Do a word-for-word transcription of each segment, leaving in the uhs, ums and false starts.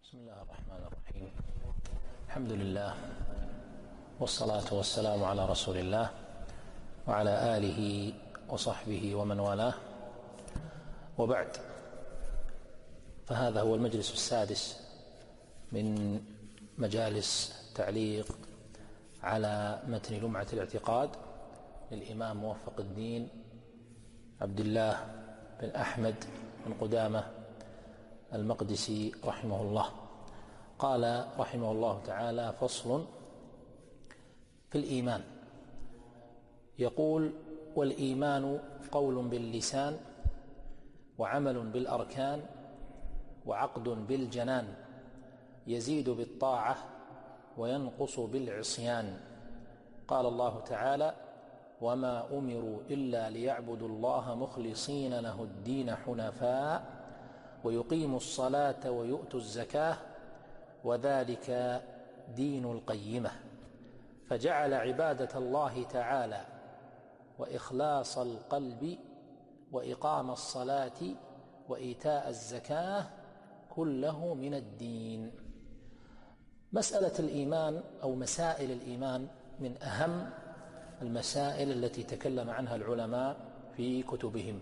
بسم الله الرحمن الرحيم. الحمد لله والصلاة والسلام على رسول الله وعلى آله وصحبه ومن والاه، وبعد، فهذا هو المجلس السادس من مجالس تعليق على متن لمعة الاعتقاد للإمام موفق الدين عبد الله بن أحمد بن قدامة المقدسي رحمه الله. قال رحمه الله تعالى: فصل في الإيمان. يقول: والإيمان قول باللسان وعمل بالأركان وعقد بالجنان، يزيد بالطاعة وينقص بالعصيان. قال الله تعالى: وما أمروا إلا ليعبدوا الله مخلصين له الدين حنفاء ويقيموا الصلاة ويؤتوا الزكاة وذلك دين القيمة. فجعل عبادة الله تعالى وإخلاص القلب وإقام الصلاة وإيتاء الزكاة كله من الدين. مسألة الإيمان أو مسائل الإيمان من أهم المسائل التي تكلم عنها العلماء في كتبهم.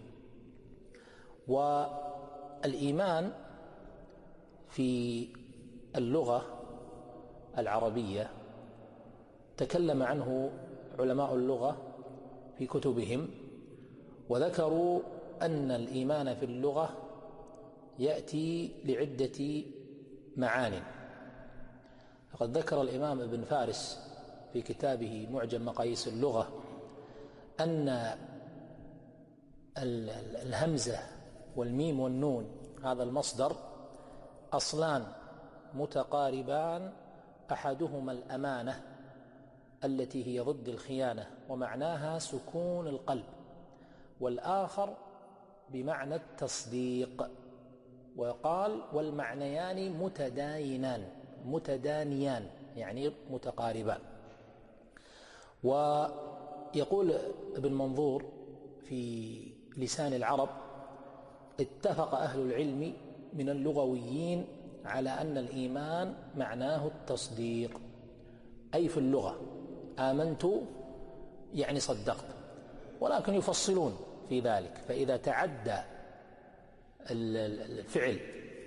والإيمان في اللغة العربية تكلم عنه علماء اللغة في كتبهم، وذكروا أن الإيمان في اللغة يأتي لعدة معان. فقد ذكر الإمام ابن فارس في كتابه معجم مقاييس اللغة أن الهمزة والميم والنون هذا المصدر أصلان متقاربان، أحدهما الأمانة التي هي ضد الخيانة ومعناها سكون القلب، والآخر بمعنى التصديق. وقال: والمعنيان متداينان متدانيان يعني متقاربان. ويقول ابن منظور في لسان العرب: اتفق أهل العلم من اللغويين على أن الإيمان معناه التصديق، أي في اللغة آمنت يعني صدقت، ولكن يفصلون في ذلك، فإذا تعدى الفعل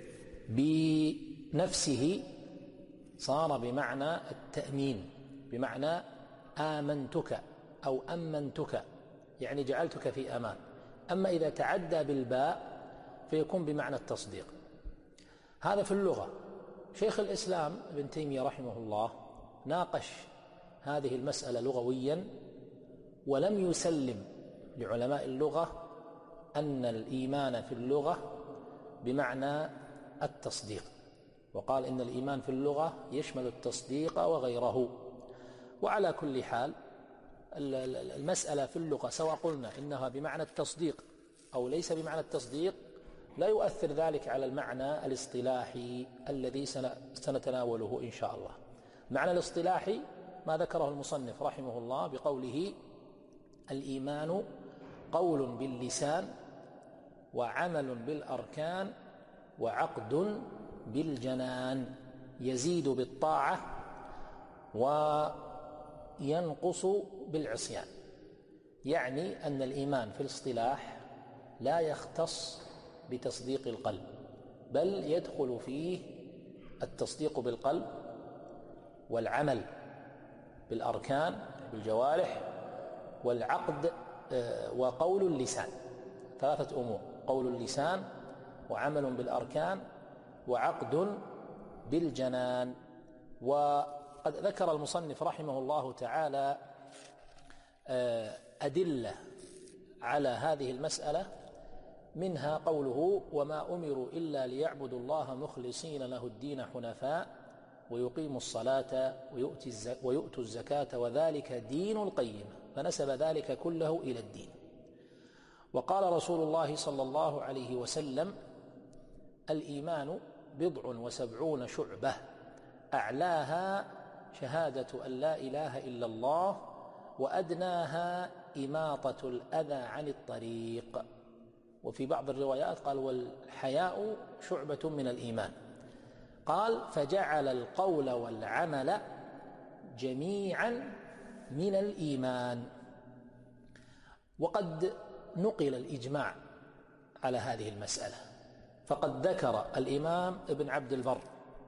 بنفسه صار بمعنى التأمين، بمعنى آمنتك أو أمنتك يعني جعلتك في أمان. أما إذا تعدى بالباء فيكون بمعنى التصديق. هذا في اللغة. شيخ الإسلام ابن تيمية رحمه الله ناقش هذه المسألة لغويا، ولم يسلم لعلماء اللغة أن الإيمان في اللغة بمعنى التصديق، وقال إن الإيمان في اللغة يشمل التصديق وغيره. وعلى كل حال المسألة في اللغة سواء قلنا إنها بمعنى التصديق أو ليس بمعنى التصديق لا يؤثر ذلك على المعنى الاصطلاحي الذي سنتناوله إن شاء الله. المعنى الاصطلاحي ما ذكره المصنف رحمه الله بقوله: الإيمان قول باللسان وعمل بالأركان وعقد بالجنان، يزيد بالطاعة وينقص بالعصيان. يعني أن الإيمان في الاصطلاح لا يختص بتصديق القلب، بل يدخل فيه التصديق بالقلب والعمل بالأركان بالجوارح والعقد وقول اللسان. ثلاثة أمور: قول اللسان وعمل بالأركان وعقد بالجنان. وقد ذكر المصنف رحمه الله تعالى أدلة على هذه المسألة، منها قوله: وما أمروا إلا ليعبدوا الله مخلصين له الدين حنفاء ويقيموا الصلاة ويؤتوا الزكاة وذلك دين القيمة، فنسب ذلك كله إلى الدين. وقال رسول الله صلى الله عليه وسلم: الإيمان بضع وسبعون شعبة، أعلاها شهادة أن لا إله إلا الله وأدناها إماطة الأذى عن الطريق. وفي بعض الروايات قال: والحياء شعبة من الإيمان. قال فجعل القول والعمل جميعا من الإيمان. وقد نقل الإجماع على هذه المسألة، فقد ذكر الإمام ابن عبد البر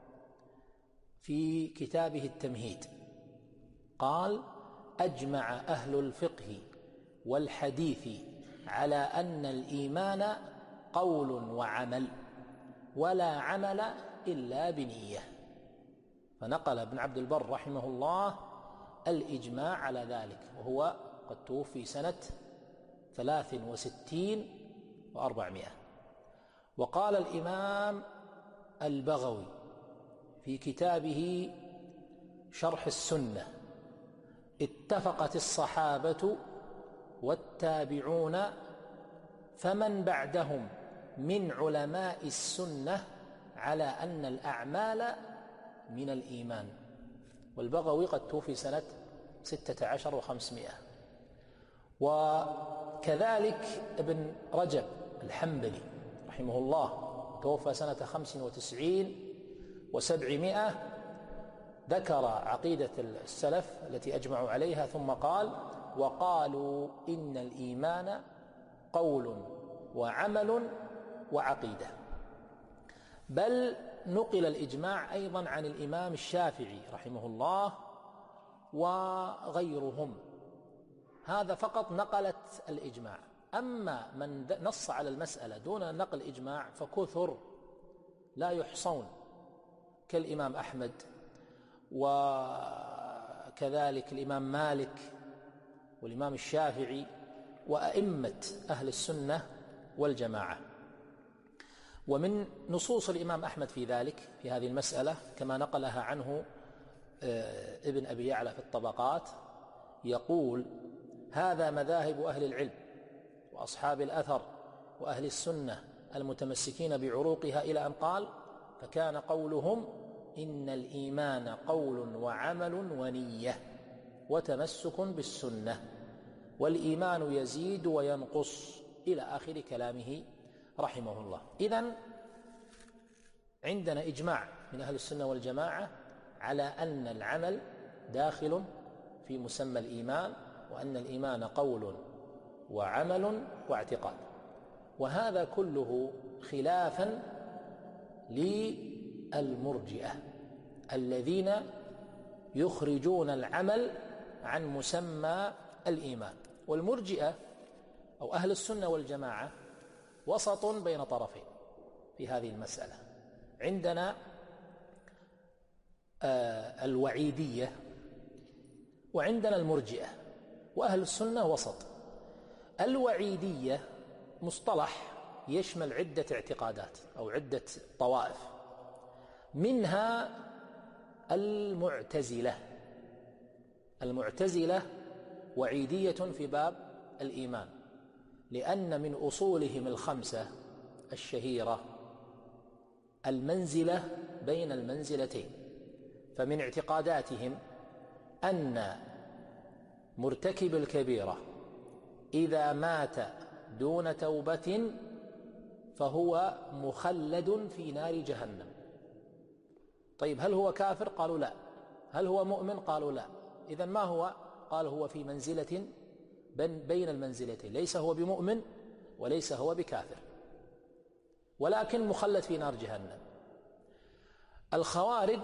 في كتابه التمهيد قال أجمع أهل الفقه والحديث على أن الإيمان قول وعمل ولا عمل إلا بنية. فنقل ابن عبد البر رحمه الله الإجماع على ذلك، وهو قد توفي سنة ثلاث وستين وأربعمائة. وقال الإمام البغوي في كتابه شرح السنة اتفقت الصحابة والتابعون فمن بعدهم من علماء السنة على أن الأعمال من الإيمان. والبغوي قد توفي سنة ستة عشر وخمسمائة. وكذلك ابن رجب الحنبلي رحمه الله توفى سنة خمس وتسعين وسبعمائة، ذكر عقيدة السلف التي أجمعوا عليها ثم قال وقالوا إن الإيمان قول وعمل وعقيدة. بل نقل الإجماع أيضا عن الإمام الشافعي رحمه الله وغيرهم. هذا فقط نقلت الإجماع. أما من نص على المسألة دون نقل إجماع فكثر لا يحصون، كالإمام أحمد وكذلك الإمام مالك والإمام الشافعي وأئمة أهل السنة والجماعة. ومن نصوص الإمام أحمد في ذلك في هذه المسألة كما نقلها عنه ابن أبي يعلى في الطبقات، يقول هذا مذاهب أهل العلم وأصحاب الأثر وأهل السنة المتمسكين بعروقها، إلى أن قال فكان قولهم إن الإيمان قول وعمل ونية وتمسك بالسنة والإيمان يزيد وينقص إلى آخر كلامه رحمه الله. إذن عندنا إجماع من أهل السنة والجماعة على أن العمل داخل في مسمى الإيمان، وأن الإيمان قول وعمل واعتقاد. وهذا كله خلافا للمرجئة الذين يخرجون العمل عن مسمى الإيمان. والمرجئة أو أهل السنة والجماعة وسط بين طرفين في هذه المسألة. عندنا آه الوعيدية وعندنا المرجئة، وأهل السنة وسط. الوعيدية مصطلح يشمل عدة اعتقادات أو عدة طوائف، منها المعتزلة. المعتزلة وعيدية في باب الإيمان، لأن من أصولهم الخمسة الشهيرة المنزلة بين المنزلتين. فمن اعتقاداتهم أن مرتكب الكبيرة إذا مات دون توبة فهو مخلد في نار جهنم. طيب هل هو كافر؟ قالوا لا. هل هو مؤمن؟ قالوا لا. إذن ما هو؟ قال هو في منزلة بين المنزلتين، ليس هو بمؤمن وليس هو بكافر، ولكن مخلد في نار جهنم. الخوارج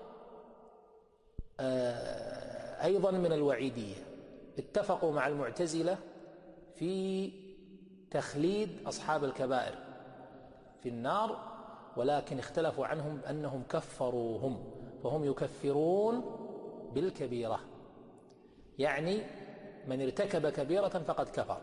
أيضا من الوعيدية، اتفقوا مع المعتزلة في تخليد أصحاب الكبائر في النار، ولكن اختلفوا عنهم أنهم كفروهم، فهم يكفرون بالكبيرة، يعني من ارتكب كبيرة فقد كفر.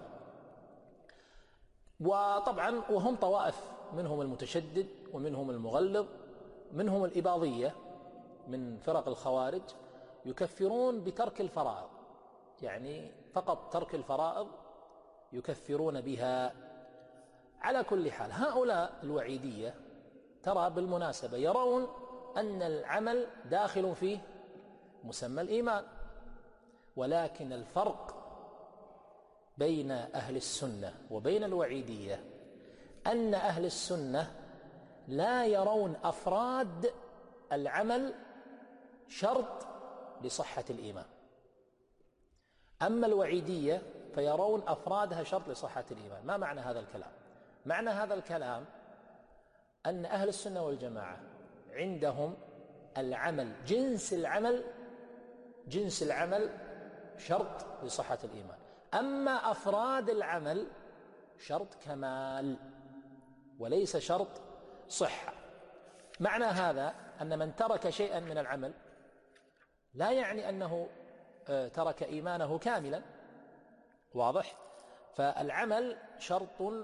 وطبعا وهم طوائف، منهم المتشدد ومنهم المغلظ، منهم الإباضية من فرق الخوارج يكفرون بترك الفرائض، يعني فقط ترك الفرائض يكفرون بها. على كل حال هؤلاء الوعيدية ترى بالمناسبة يرون أن العمل داخل في مسمى الإيمان، ولكن الفرق بين أهل السنة وبين الوعيدية أن أهل السنة لا يرون أفراد العمل شرط لصحة الإيمان. أما الوعيدية فيرون أفرادها شرط لصحة الإيمان. ما معنى هذا الكلام؟ معنى هذا الكلام أن أهل السنة والجماعة عندهم العمل، جنس العمل جنس العمل شرط لصحة الإيمان، أما أفراد العمل شرط كمال وليس شرط صحة. معنى هذا أن من ترك شيئا من العمل لا يعني أنه ترك إيمانه كاملا، واضح؟ فالعمل شرط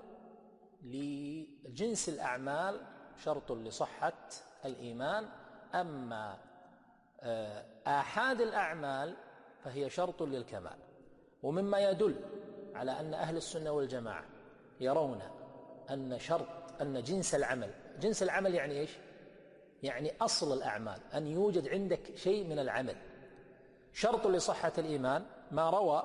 لجنس الأعمال، شرط لصحة الإيمان. أما آحاد الأعمال فهي شرط للكمال. ومما يدل على أن أهل السنة والجماعة يرون أن شرط أن جنس العمل، جنس العمل يعني إيش؟ يعني أصل الأعمال، أن يوجد عندك شيء من العمل شرط لصحة الإيمان. ما روى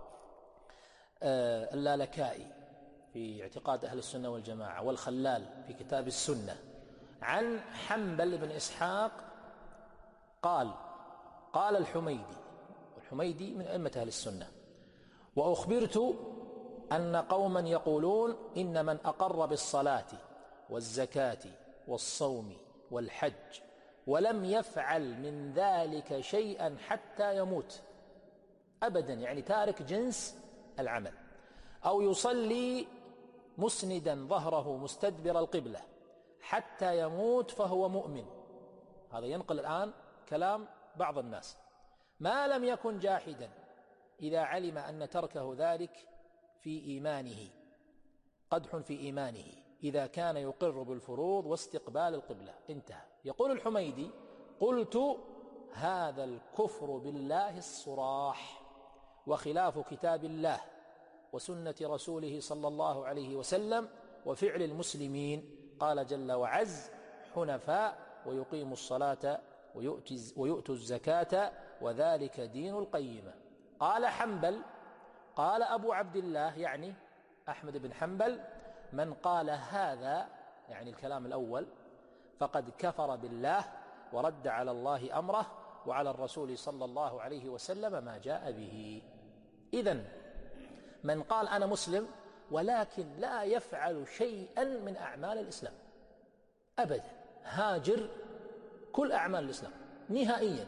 اللالكائي في اعتقاد أهل السنة والجماعة والخلال في كتاب السنة عن حنبل بن إسحاق قال قال الحميدي، والحميدي من أئمة أهل السنة: وأخبرت أن قوما يقولون إن من أقر بالصلاة والزكاة والصوم والحج ولم يفعل من ذلك شيئا حتى يموت أبدا، يعني تارك جنس العمل، أو يصلي مسندا ظهره مستدبر القبلة حتى يموت فهو مؤمن. هذا ينقل الآن كلام بعض الناس: ما لم يكن جاحدا إذا علم أن تركه ذلك في إيمانه قدح في إيمانه إذا كان يقر بالفروض واستقبال القبلة. انتهى. يقول الحميدي: قلت هذا الكفر بالله الصراح وخلاف كتاب الله وسنة رسوله صلى الله عليه وسلم وفعل المسلمين. قال جل وعز: حنفاء ويقيموا الصلاة ويؤتوا الزكاة وذلك دين القيمة. قال حنبل: قال أبو عبد الله يعني أحمد بن حنبل: من قال هذا يعني الكلام الأول فقد كفر بالله ورد على الله أمره وعلى الرسول صلى الله عليه وسلم ما جاء به. إذن من قال أنا مسلم ولكن لا يفعل شيئا من أعمال الإسلام أبدا، هاجر كل أعمال الإسلام نهائيا،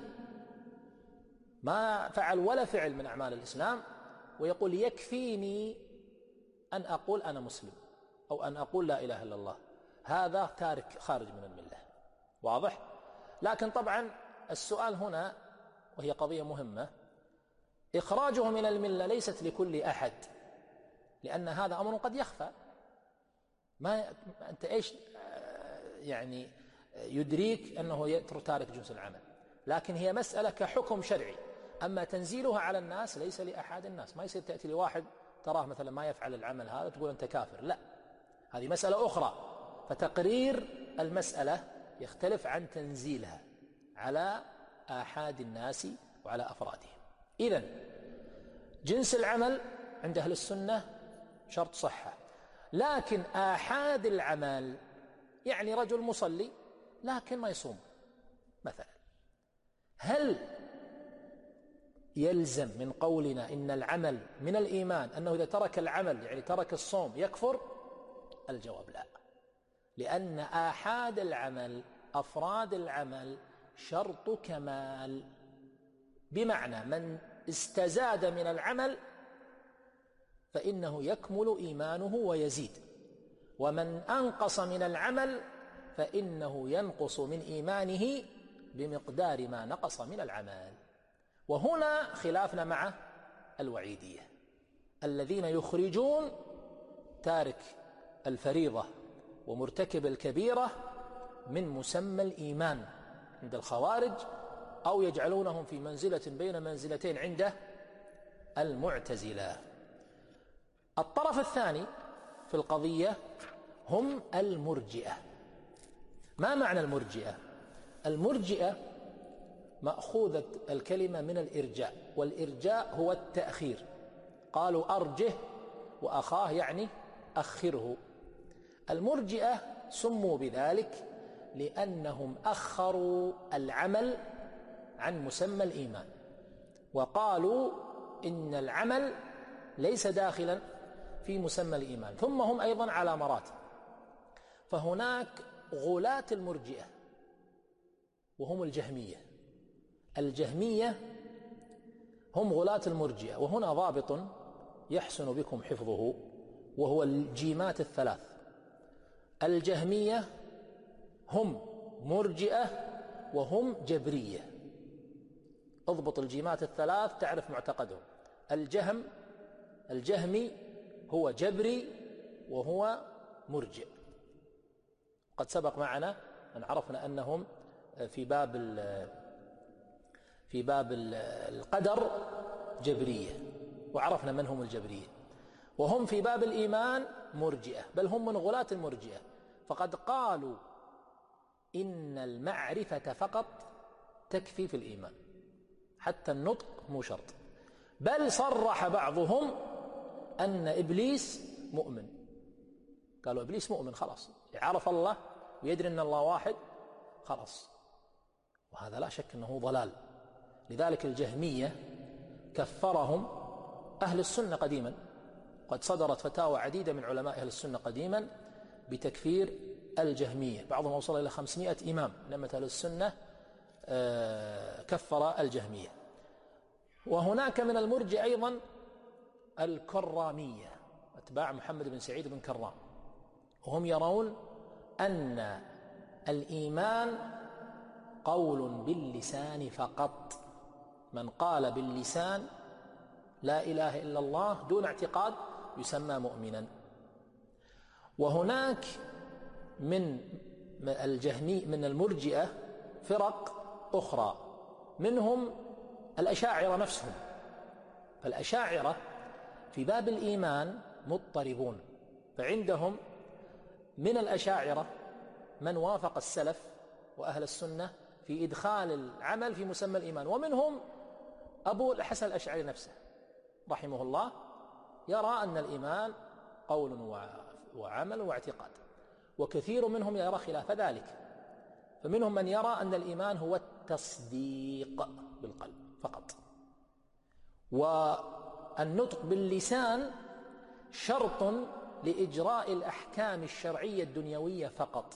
ما فعل ولا فعل من أعمال الإسلام، ويقول يكفيني أن أقول أنا مسلم أو أن أقول لا إله إلا الله، هذا تارك خارج من الملة. واضح؟ لكن طبعا السؤال هنا وهي قضية مهمة: إخراجه من الملة ليست لكل أحد، لأن هذا أمر قد يخفى. ما أنت إيش يعني يدريك أنه تارك جنس العمل، لكن هي مسألة كحكم شرعي. أما تنزيلها على الناس ليس لأحد الناس، ما يصير تأتي لواحد تراه مثلا ما يفعل العمل هذا تقول أنت كافر، لا، هذه مسألة أخرى. فتقرير المسألة يختلف عن تنزيلها على آحاد الناس وعلى أفرادهم. إذن جنس العمل عند أهل السنة شرط صحة، لكن آحاد العمل يعني رجل مصلي لكن ما يصوم مثلا، هل يلزم من قولنا إن العمل من الإيمان أنه إذا ترك العمل يعني ترك الصوم يكفر؟ الجواب لا، لأن آحاد العمل أفراد العمل شرط كمال، بمعنى من استزاد من العمل فإنه يكمل إيمانه ويزيد، ومن أنقص من العمل فإنه ينقص من إيمانه بمقدار ما نقص من العمل. وهنا خلافنا مع الوعيدية الذين يخرجون تارك الفريضة ومرتكب الكبيرة من مسمى الإيمان عند الخوارج، أو يجعلونهم في منزلة بين منزلتين عند المعتزلة. الطرف الثاني في القضية هم المرجئة. ما معنى المرجئة؟ المرجئة مأخوذة الكلمة من الإرجاء، والإرجاء هو التأخير، قالوا أرجه وأخاه يعني أخره. المرجئة سموا بذلك لأنهم أخروا العمل عن مسمى الإيمان، وقالوا إن العمل ليس داخلا في مسمى الإيمان. ثم هم أيضا على مراتب، فهناك غلاة المرجئة وهم الجهمية. الجهمية هم غلاة المرجئة، وهنا ضابط يحسن بكم حفظه وهو الجيمات الثلاث. الجهمية هم مرجئة وهم جبرية. اضبط الجيمات الثلاث تعرف معتقدهم. الجهم الجهمي هو جبري وهو مرجئ. قد سبق معنا أن عرفنا أنهم في باب في باب القدر جبرية، وعرفنا من هم الجبرية، وهم في باب الإيمان مرجئة، بل هم من غلاة المرجئة. فقد قالوا إن المعرفة فقط تكفي في الإيمان، حتى النطق مو شرط. بل صرح بعضهم أن إبليس مؤمن، قالوا إبليس مؤمن خلاص، عرف الله ويدري أن الله واحد خلاص، وهذا لا شك أنه ضلال. لذلك الجهمية كفرهم أهل السنة قديما، قد صدرت فتاوى عديدة من علماء أهل السنة قديما بتكفير الجهمية، بعضهم وصل إلى خمسمائة إمام لما أهل السنة كفر الجهمية. وهناك من المرجئة أيضا الكرامية، أتباع محمد بن سعيد بن كرام، وهم يرون أن الإيمان قول باللسان فقط. من قال باللسان لا إله إلا الله دون اعتقاد يسمى مؤمنا. وهناك من الجهمي من المرجئة فرق أخرى، منهم الأشاعرة نفسهم. فالأشاعرة في باب الإيمان مضطربون، فعندهم من الأشاعرة من وافق السلف وأهل السنة في إدخال العمل في مسمى الإيمان، ومنهم أبو الحسن الأشعري نفسه رحمه الله يرى أن الإيمان قول وعمل واعتقاد، وكثير منهم يرى خلاف ذلك. فمنهم من يرى أن الإيمان هو التصديق بالقلب فقط، والنطق باللسان شرط لإجراء الأحكام الشرعية الدنيوية فقط.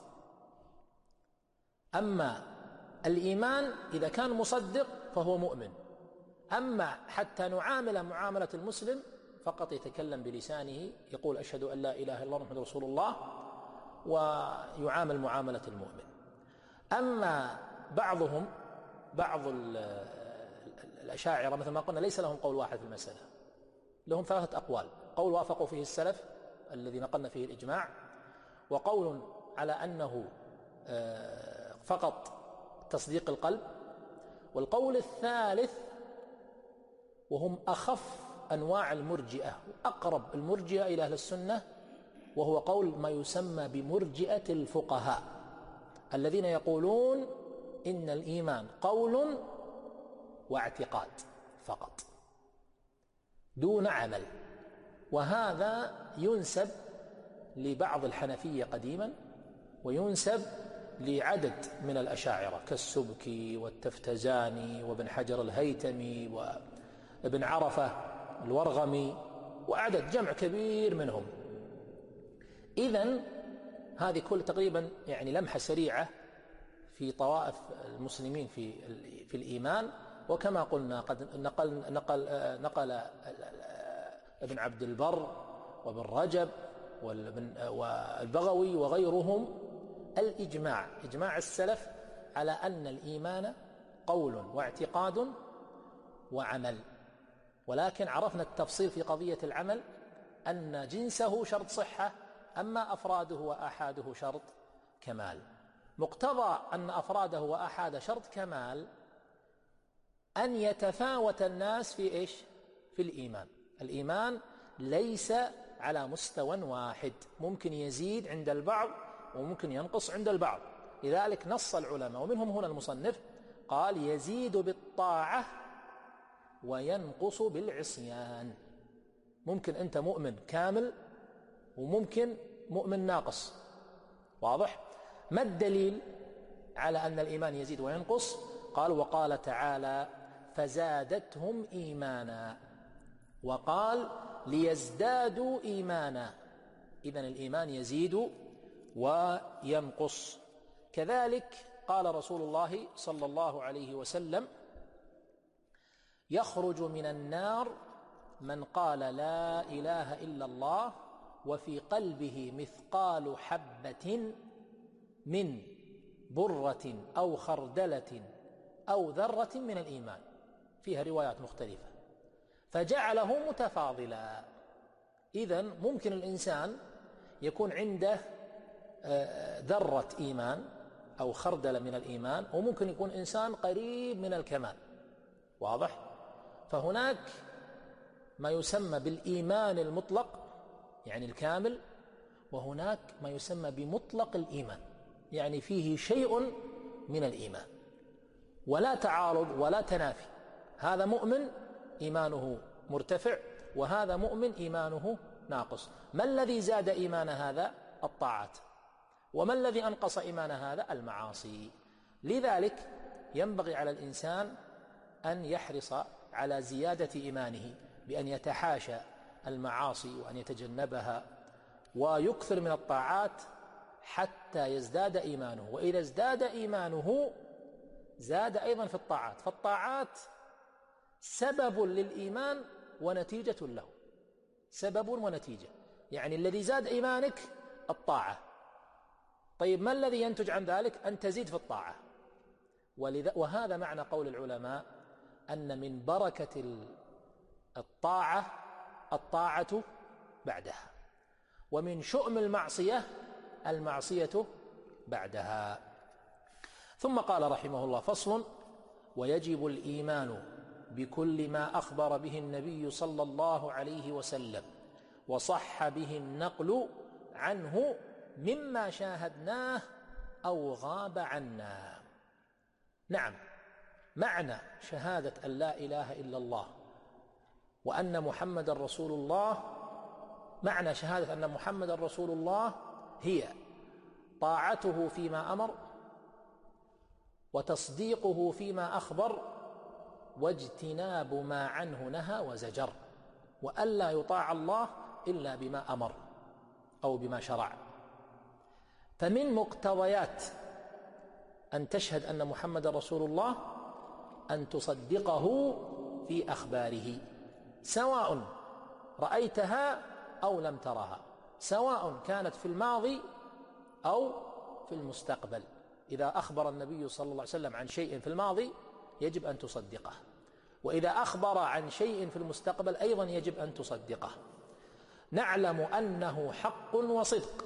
أما الإيمان إذا كان مصدق فهو مؤمن، أما حتى نعامل معاملة المسلم فقط يتكلم بلسانه، يقول أشهد أن لا إله إلا الله محمد رسول الله، ويعامل معاملة المؤمن. أما بعضهم بعض الأشاعرة مثل ما قلنا ليس لهم قول واحد في المسألة، لهم ثلاثة أقوال: قول وافقوا فيه السلف الذي نقلنا فيه الإجماع، وقول على أنه فقط تصديق القلب، والقول الثالث وهم أخف أنواع المرجئة وأقرب المرجئة إلى أهل السنة، وهو قول ما يسمى بمرجئة الفقهاء، الذين يقولون إن الإيمان قول واعتقاد فقط دون عمل. وهذا ينسب لبعض الحنفية قديما، وينسب لعدد من الأشاعرة كالسبكي والتفتزاني وابن حجر الهيتمي وابن عرفة الورغمي وعدد جمع كبير منهم. إذن هذه كل تقريبا يعني لمحة سريعة في طوائف المسلمين في في الإيمان. وكما قلنا قد نقل نقل نقل ابن عبد البر وابن رجب والبغوي وغيرهم الإجماع إجماع السلف على أن الإيمان قول واعتقاد وعمل. ولكن عرفنا التفصيل في قضية العمل أن جنسه شرط صحة، أما أفراده وآحاده شرط كمال. مقتضى أن أفراده وآحاده شرط كمال أن يتفاوت الناس في إيش؟ في الإيمان. الإيمان ليس على مستوى واحد، ممكن يزيد عند البعض وممكن ينقص عند البعض. لذلك نص العلماء، ومنهم هنا المصنف قال يزيد بالطاعة وينقص بالعصيان. ممكن أنت مؤمن كامل وممكن مؤمن ناقص. واضح؟ ما الدليل؟ على أن الإيمان يزيد وينقص؟ قال: وقال تعالى: فزادتهم إيمانا، وقال: ليزدادوا إيمانا. إذن الإيمان يزيد وينقص. كذلك قال رسول الله صلى الله عليه وسلم: يخرج من النار من قال لا إله إلا الله وفي قلبه مثقال حبة من برة أو خردلة أو ذرة من الإيمان، فيها روايات مختلفة، فجعله متفاضلا. إذن ممكن الإنسان يكون عنده ذرة إيمان أو خردلة من الإيمان، وممكن يكون إنسان قريب من الكمال. واضح؟ فهناك ما يسمى بالإيمان المطلق يعني الكامل، وهناك ما يسمى بمطلق الإيمان يعني فيه شيء من الإيمان، ولا تعارض ولا تنافي. هذا مؤمن إيمانه مرتفع، وهذا مؤمن إيمانه ناقص. ما الذي زاد إيمان هذا؟ الطاعات. وما الذي أنقص إيمان هذا؟ المعاصي. لذلك ينبغي على الإنسان أن يحرص على زيادة إيمانه بأن يتحاشى المعاصي وأن يتجنبها ويكثر من الطاعات حتى يزداد إيمانه. وإذا ازداد إيمانه زاد أيضا في الطاعات، فالطاعات سبب للإيمان ونتيجة له، سبب ونتيجة. يعني الذي زاد إيمانك الطاعة. طيب ما الذي ينتج عن ذلك؟ أن تزيد في الطاعة. وهذا معنى قول العلماء أن من بركة الطاعة الطاعة بعدها، ومن شؤم المعصية المعصية بعدها. ثم قال رحمه الله: فصل: ويجب الإيمان بكل ما أخبر به النبي صلى الله عليه وسلم وصح به النقل عنه مما شاهدناه أو غاب عنا. نعم، معنى شهادة أن لا إله إلا الله وأن محمد رسول الله، معنى شهادة أن محمد رسول الله هي طاعته فيما أمر، وتصديقه فيما أخبر، واجتناب ما عنه نهى وزجر، وألا يطاع الله إلا بما أمر أو بما شرع. فمن مقتضيات أن تشهد أن محمد رسول الله أن تصدقه في أخباره، سواء رأيتها أو لم ترها، سواء كانت في الماضي أو في المستقبل. إذا أخبر النبي صلى الله عليه وسلم عن شيء في الماضي يجب أن تصدقه، وإذا أخبر عن شيء في المستقبل أيضا يجب أن تصدقه. نعلم أنه حق وصدق،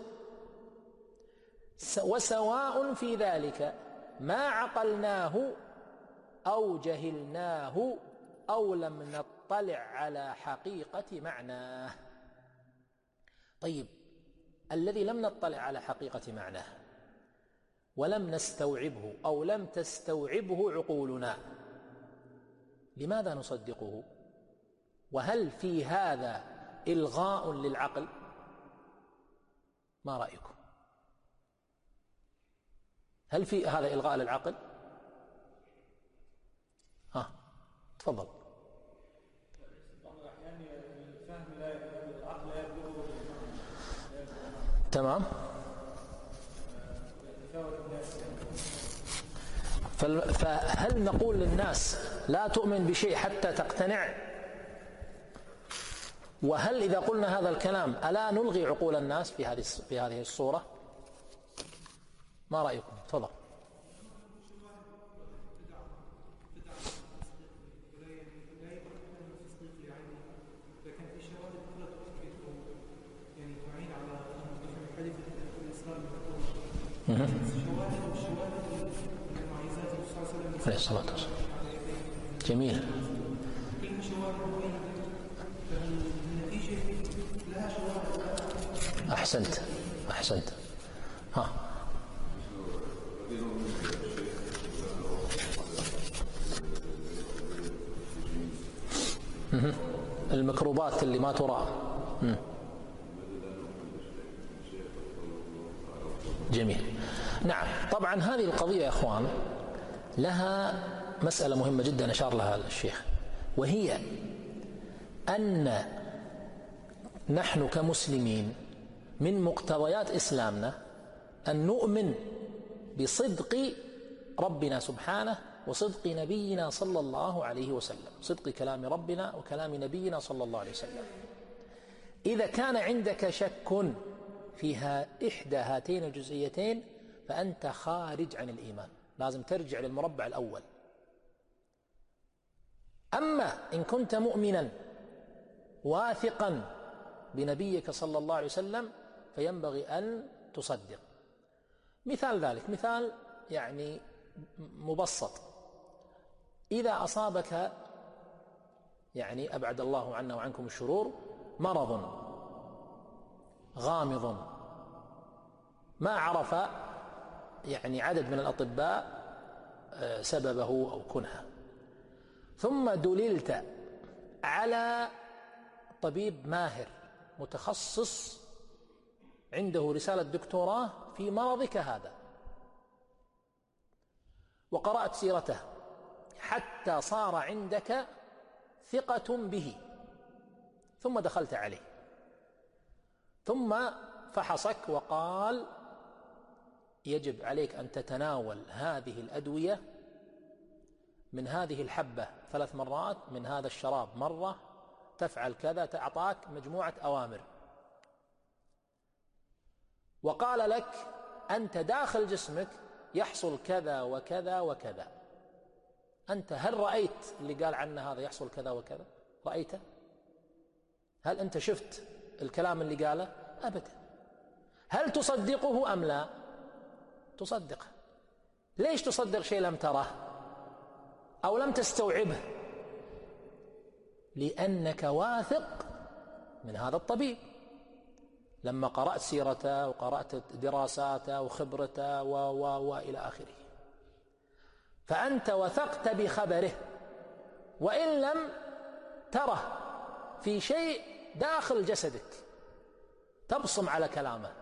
وسواء في ذلك ما عقلناه أو جهلناه أو لم نطلع على حقيقة معناه. طيب، الذي لم نطلع على حقيقة معناه ولم نستوعبه أو لم تستوعبه عقولنا، لماذا نصدقه؟ وهل في هذا إلغاء للعقل؟ ما رأيكم؟ هل في هذا إلغاء للعقل؟ ها، تفضل. تمام. فهل نقول للناس لا تؤمن بشيء حتى تقتنع؟ وهل إذا قلنا هذا الكلام ألا نلغي عقول الناس في هذه في هذه الصورة؟ ما رأيكم؟ تفضل. عليه الصلاة والسلام. جميل. أحسنت أحسنت. ها، الميكروبات اللي ما ترى. جميل. نعم، طبعا هذه القضية يا أخوان لها مسألة مهمة جدا أشار لها الشيخ، وهي أن نحن كمسلمين من مقتضيات إسلامنا أن نؤمن بصدق ربنا سبحانه وصدق نبينا صلى الله عليه وسلم، صدق كلام ربنا وكلام نبينا صلى الله عليه وسلم. إذا كان عندك شك فيها إحدى هاتين الجزئيتين فأنت خارج عن الإيمان، لازم ترجع للمربع الأول. أما إن كنت مؤمنا واثقا بنبيك صلى الله عليه وسلم فينبغي أن تصدق. مثال ذلك مثال يعني مبسط، إذا أصابك يعني أبعد الله عنا وعنكم الشرور مرض غامض ما عرف يعني عدد من الأطباء سببه أو كنهه، ثم دللت على طبيب ماهر متخصص عنده رسالة دكتوراه في مرضك هذا، وقرأت سيرته حتى صار عندك ثقة به، ثم دخلت عليه ثم فحصك وقال يجب عليك أن تتناول هذه الأدوية من هذه الحبة ثلاث مرات، من هذا الشراب مرة، تفعل كذا، تعطاك مجموعة أوامر، وقال لك أنت داخل جسمك يحصل كذا وكذا وكذا. أنت هل رأيت اللي قال عنه هذا يحصل كذا وكذا؟ رأيته؟ هل أنت شفت الكلام اللي قاله؟ أبدا. هل تصدقه أم لا؟ تصدقه. ليش تصدق شيء لم تره أو لم تستوعبه؟ لأنك واثق من هذا الطبيب، لما قرأت سيرته وقرأت دراساته وخبرته و و وإلى آخره، فأنت وثقت بخبره وإن لم تره في شيء داخل جسدك، تبصم على كلامه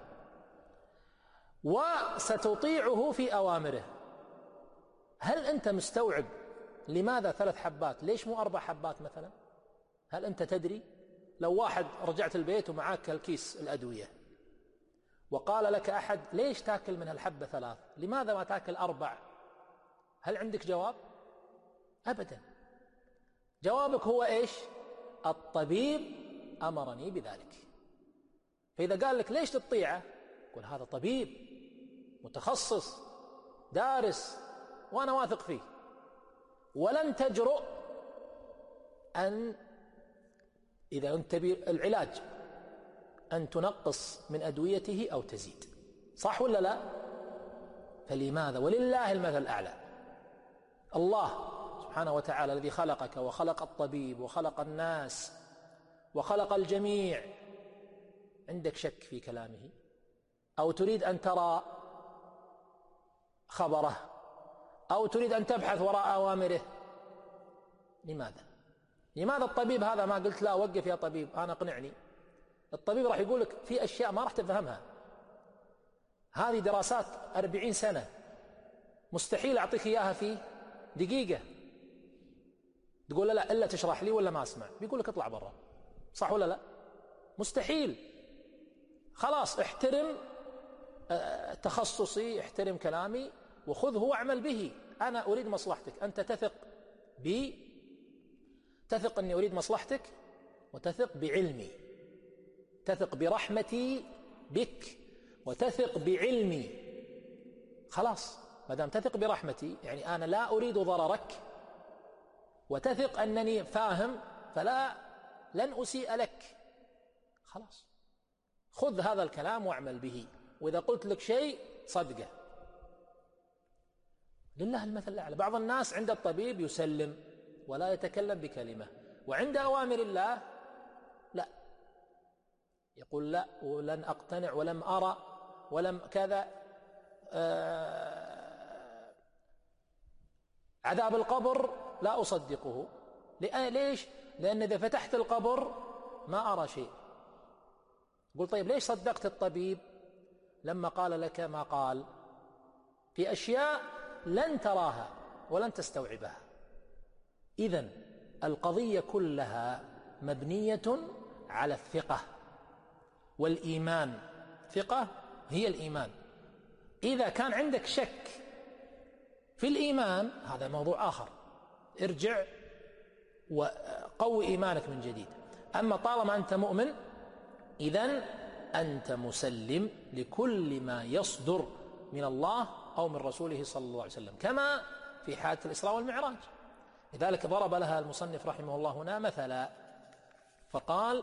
وستطيعه في أوامره. هل أنت مستوعب لماذا ثلاث حبات؟ ليش مو أربع حبات مثلا؟ هل أنت تدري؟ لو واحد رجعت البيت ومعاك الكيس الأدوية وقال لك أحد ليش تأكل من الحبة ثلاث؟ لماذا ما تأكل أربع؟ هل عندك جواب؟ أبدا. جوابك هو إيش؟ الطبيب أمرني بذلك. فإذا قال لك ليش تطيعه؟ قل هذا طبيب متخصص دارس وأنا واثق فيه، ولن تجرؤ أن إذا أنت العلاج أن تنقص من أدويته أو تزيد، صح ولا لا؟ فلماذا؟ ولله المثل الأعلى. الله سبحانه وتعالى الذي خلقك وخلق الطبيب وخلق الناس وخلق الجميع، عندك شك في كلامه أو تريد أن ترى خبره أو تريد أن تبحث وراء أوامره؟ لماذا؟ لماذا الطبيب هذا ما قلت لا وقف يا طبيب أنا اقنعني؟ الطبيب راح يقول لك في أشياء ما راح تفهمها، هذه دراسات أربعين سنة، مستحيل أعطيك إياها في دقيقة. تقول لا لا إلا تشرح لي ولا ما أسمع، بيقول لك اطلع برا، صح ولا لا؟ مستحيل. خلاص احترم تخصصي، احترم كلامي وخذه واعمل به. أنا أريد مصلحتك، أنت تثق بي، تثق أني أريد مصلحتك، وتثق بعلمي، تثق برحمتي بك، وتثق بعلمي. خلاص ما دام تثق برحمتي يعني أنا لا أريد ضررك، وتثق أنني فاهم فلا لن أسيء لك، خلاص خذ هذا الكلام واعمل به، وإذا قلت لك شيء صدقه. لله المثل الأعلى. بعض الناس عند الطبيب يسلم ولا يتكلم بكلمة، وعند أوامر الله لا، يقول لا ولن أقتنع ولم أرى ولم كذا. آه عذاب القبر لا أصدقه. ليش؟ لأن إذا فتحت القبر ما أرى شيء. قل طيب ليش صدقت الطبيب لما قال لك ما قال؟ في أشياء لن تراها ولن تستوعبها. إذن القضية كلها مبنية على الثقة والإيمان. ثقة هي الإيمان. إذا كان عندك شك في الإيمان هذا موضوع آخر، ارجع وقوي إيمانك من جديد. أما طالما أنت مؤمن إذن أنت مسلم لكل ما يصدر من الله أو من رسوله صلى الله عليه وسلم، كما في حادثة الإسراء والمعراج. لذلك ضرب لها المصنف رحمه الله هنا مثلا فقال: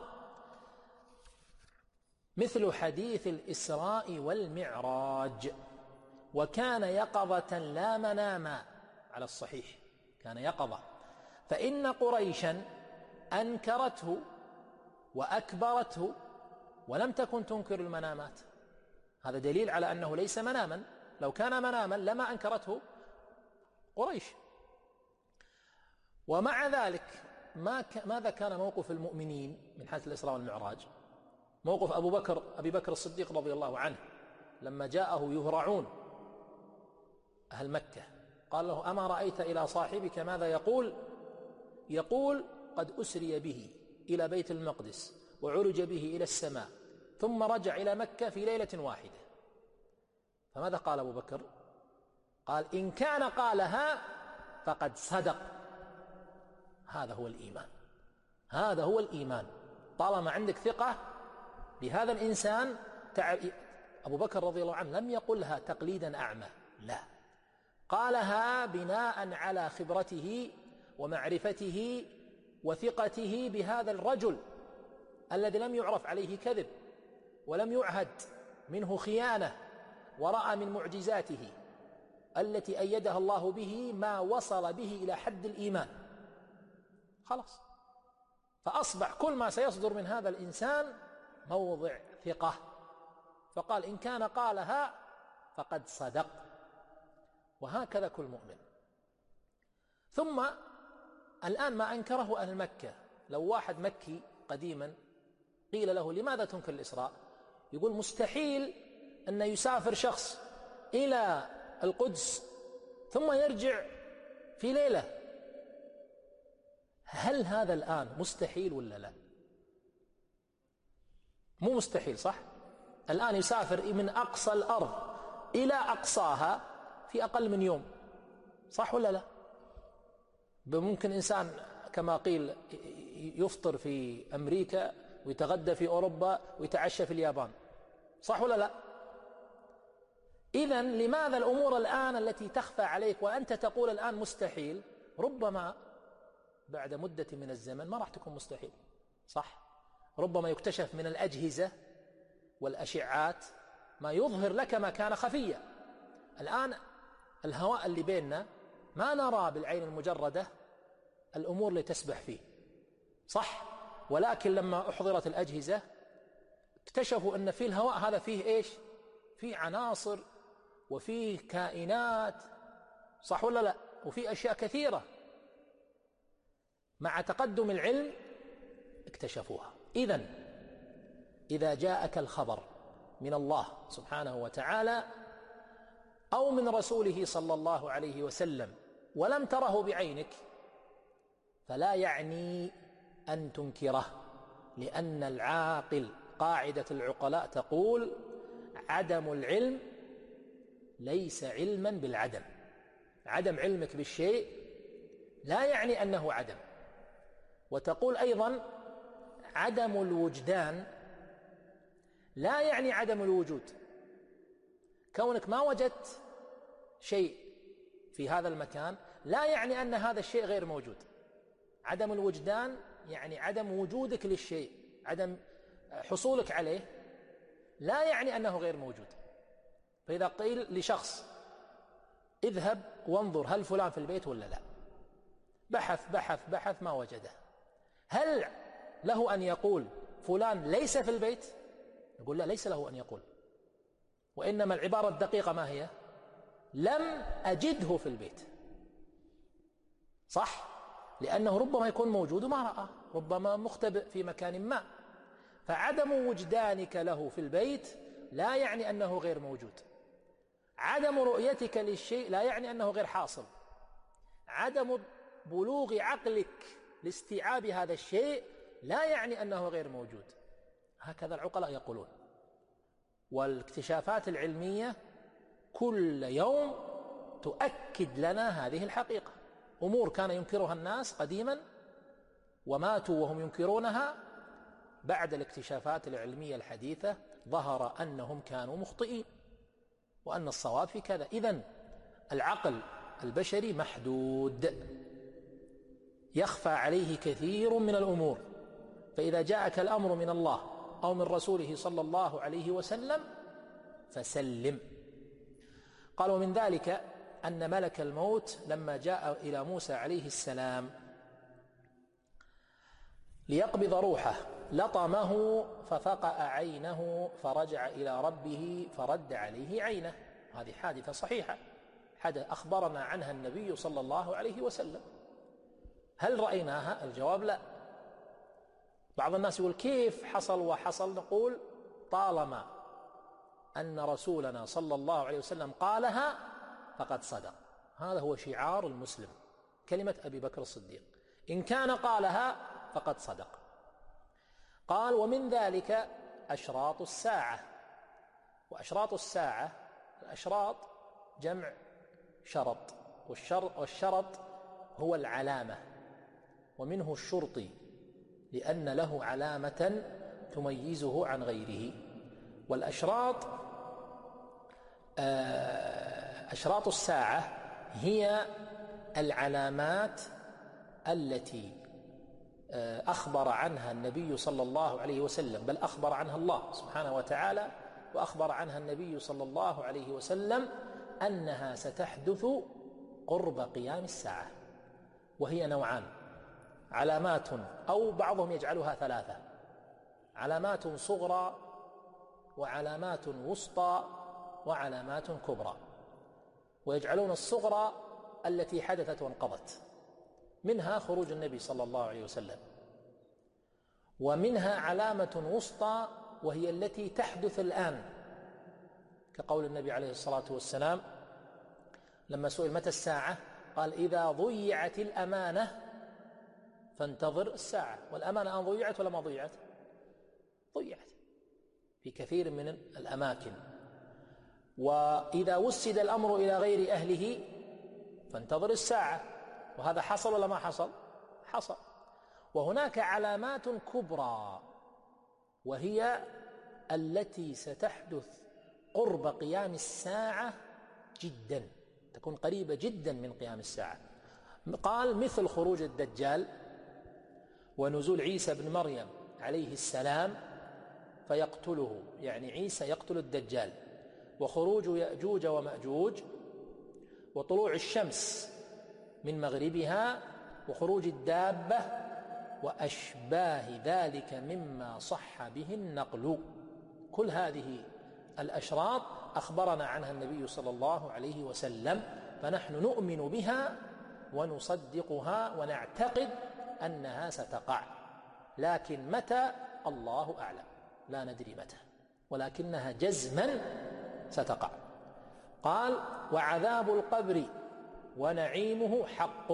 مثل حديث الإسراء والمعراج، وكان يقظة لا مناما، على الصحيح كان يقظة، فإن قريشا أنكرته وأكبرته ولم تكن تنكر المنامات. هذا دليل على أنه ليس مناما، لو كان مناما لما أنكرته قريش. ومع ذلك ما ك... ماذا كان موقف المؤمنين من حادث الإسراء والمعراج؟ موقف أبو بكر أبي بكر الصديق رضي الله عنه لما جاءه يهرعون أهل مكة، قال له: أما رأيت إلى صاحبك ماذا يقول؟ يقول: قد أسري به إلى بيت المقدس وعرج به إلى السماء ثم رجع إلى مكة في ليلة واحدة. فماذا قال أبو بكر؟ قال: إن كان قالها فقد صدق. هذا هو الإيمان، هذا هو الإيمان. طالما عندك ثقة بهذا الإنسان. أبو بكر رضي الله عنه لم يقلها تقليدا أعمى، لا، قالها بناء على خبرته ومعرفته وثقته بهذا الرجل الذي لم يعرف عليه كذب ولم يعهد منه خيانة، ورأى من معجزاته التي أيدها الله به ما وصل به إلى حد الإيمان. خلاص، فأصبح كل ما سيصدر من هذا الإنسان موضع ثقة. فقال: إن كان قالها فقد صدق. وهكذا كل مؤمن. ثم الآن ما أنكره أهل مكة، لو واحد مكي قديما قيل له: لماذا تنكر الإسراء؟ يقول: مستحيل أن يسافر شخص إلى القدس ثم يرجع في ليلة. هل هذا الآن مستحيل ولا لا؟ مو مستحيل، صح؟ الآن يسافر من أقصى الأرض إلى أقصاها في أقل من يوم، صح ولا لا؟ ممكن إنسان كما قيل يفطر في أمريكا ويتغدى في أوروبا ويتعشى في اليابان، صح ولا لا؟ إذن لماذا الأمور الآن التي تخفى عليك وأنت تقول الآن مستحيل، ربما بعد مدة من الزمن ما راح تكون مستحيل، صح؟ ربما يكتشف من الأجهزة والأشعات ما يظهر لك ما كان خفيا. الآن الهواء اللي بيننا ما نرى بالعين المجردة الأمور اللي تسبح فيه، صح؟ ولكن لما أحضرت الأجهزة اكتشفوا أن في الهواء هذا فيه إيش؟ فيه عناصر وفيه كائنات، صح ولا لا؟ وفيه أشياء كثيرة مع تقدم العلم اكتشفوها. إذن إذا جاءك الخبر من الله سبحانه وتعالى أو من رسوله صلى الله عليه وسلم ولم تره بعينك فلا يعني أن تنكره، لأن العاقل، قاعدة العقلاء تقول: عدم العلم ليس علما بالعدم. عدم علمك بالشيء لا يعني أنه عدم. وتقول أيضا: عدم الوجدان لا يعني عدم الوجود. كونك ما وجدت شيء في هذا المكان لا يعني أن هذا الشيء غير موجود. عدم الوجدان يعني عدم وجودك للشيء، عدم حصولك عليه لا يعني أنه غير موجود. فإذا قيل لشخص: اذهب وانظر هل فلان في البيت ولا لا، بحث بحث بحث ما وجده، هل له أن يقول فلان ليس في البيت؟ نقول لا، ليس له أن يقول، وإنما العبارة الدقيقة ما هي؟ لم أجده في البيت، صح؟ لأنه ربما يكون موجود وما رأى، ربما مختبئ في مكان ما. فعدم وجدانك له في البيت لا يعني أنه غير موجود. عدم رؤيتك للشيء لا يعني أنه غير حاصل، عدم بلوغ عقلك لاستيعاب هذا الشيء لا يعني أنه غير موجود. هكذا العقلاء يقولون. والاكتشافات العلمية كل يوم تؤكد لنا هذه الحقيقة. أمور كان ينكرها الناس قديما وماتوا وهم ينكرونها، بعد الاكتشافات العلمية الحديثة ظهر أنهم كانوا مخطئين وأن الصواب في كذا. إذن العقل البشري محدود، يخفى عليه كثير من الأمور، فإذا جاءك الأمر من الله أو من رسوله صلى الله عليه وسلم فسلم. قال: ومن ذلك أن ملك الموت لما جاء إلى موسى عليه السلام ليقبض روحه لطمه ففقأ عينه فرجع إلى ربه فرد عليه عينه. هذه حادثة صحيحة حدث أخبرنا عنها النبي صلى الله عليه وسلم. هل رأيناها؟ الجواب لا. بعض الناس يقول كيف حصل وحصل؟ نقول طالما أن رسولنا صلى الله عليه وسلم قالها فقد صدق. هذا هو شعار المسلم، كلمة أبي بكر الصديق، إن كان قالها فقد صدق. قال: ومن ذلك أشراط الساعة. وأشراط الساعة، الأشراط جمع شرط، والشرط هو العلامة، ومنه الشرطي لأن له علامة تميزه عن غيره. والأشراط أشراط الساعة هي العلامات التي أخبر عنها النبي صلى الله عليه وسلم، بل أخبر عنها الله سبحانه وتعالى، وأخبر عنها النبي صلى الله عليه وسلم أنها ستحدث قرب قيام الساعة. وهي نوعان: علامات، أو بعضهم يجعلها ثلاثة: علامات صغرى وعلامات وسطى وعلامات كبرى. ويجعلون الصغرى التي حدثت وانقضت، منها خروج النبي صلى الله عليه وسلم، ومنها علامة وسطى وهي التي تحدث الآن، كقول النبي عليه الصلاة والسلام لما سئل متى الساعة قال: إذا ضيعت الأمانة فانتظر الساعة. والأمانة أن ضيعت ولا ما ضيعت؟ ضيعت في كثير من الأماكن. وإذا وسد الأمر إلى غير أهله فانتظر الساعة. وهذا حصل ولا ما حصل؟ حصل. وهناك علامات كبرى وهي التي ستحدث قرب قيام الساعة جدا، تكون قريبة جدا من قيام الساعة. قال: مثل خروج الدجال، ونزول عيسى بن مريم عليه السلام فيقتله، يعني عيسى يقتل الدجال، وخروج يأجوج ومأجوج، وطلوع الشمس من مغربها، وخروج الدابة، وأشباه ذلك مما صح به النقل. كل هذه الأشراط أخبرنا عنها النبي صلى الله عليه وسلم، فنحن نؤمن بها ونصدقها ونعتقد أنها ستقع، لكن متى الله أعلم، لا ندري متى، ولكنها جزما ستقع. قال: وعذاب القبر ونعيمه حق.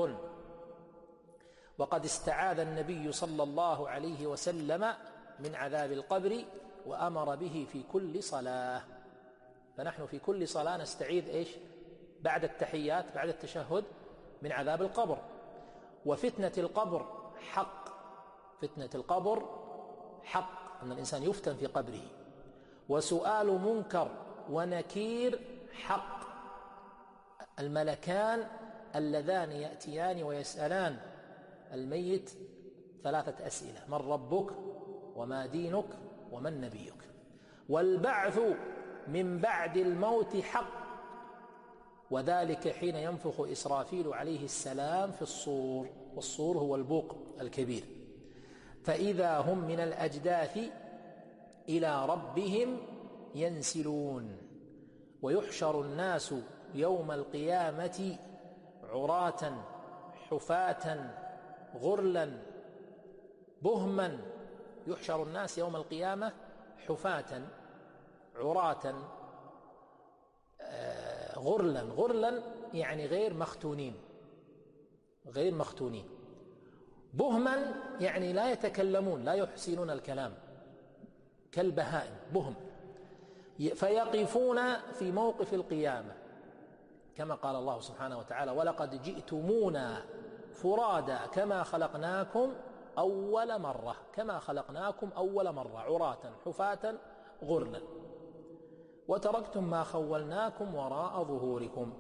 وقد استعاذ النبي صلى الله عليه وسلم من عذاب القبر وأمر به في كل صلاة. فنحن في كل صلاة نستعيذ إيش؟ بعد التحيات، بعد التشهد، من عذاب القبر. وفتنة القبر حق، فتنة القبر حق، أن الإنسان يفتن في قبره. وسؤال منكر ونكير حق، الملكان اللذان يأتيان ويسألان الميت ثلاثة أسئلة: من ربك وما دينك ومن نبيك. والبعث من بعد الموت حق، وذلك حين ينفخ إسرافيل عليه السلام في الصور، والصور هو البوق الكبير، فإذا هم من الأجداث إلى ربهم ينسلون. ويحشر الناس يوم القيامة عراة حفاة غرلا بهما. يحشر الناس يوم القيامة حفاة عراة غرلا. غرلا يعني غير مختونين، غير مختونين. بهما يعني لا يتكلمون، لا يحسنون الكلام كالبهائم، بهم. فيقفون في موقف القيامة كما قال الله سبحانه وتعالى: ولقد جئتمونا فرادا كما خلقناكم أول مرة. كما خلقناكم أول مرة، عراة حفاة غرلا، وتركتم ما خولناكم وراء ظهوركم.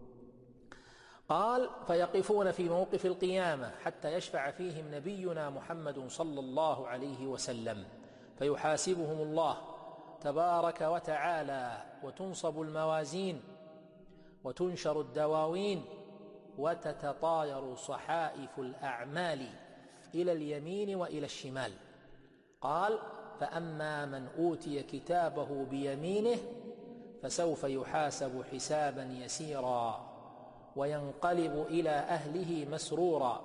قال: فيقفون في موقف القيامة حتى يشفع فيهم نبينا محمد صلى الله عليه وسلم، فيحاسبهم الله تبارك وتعالى، وتنصب الموازين وتنشر الدواوين وتتطاير صحائف الأعمال إلى اليمين وإلى الشمال. قال: فأما من أوتي كتابه بيمينه فسوف يحاسب حسابا يسيرا وينقلب إلى أهله مسرورا،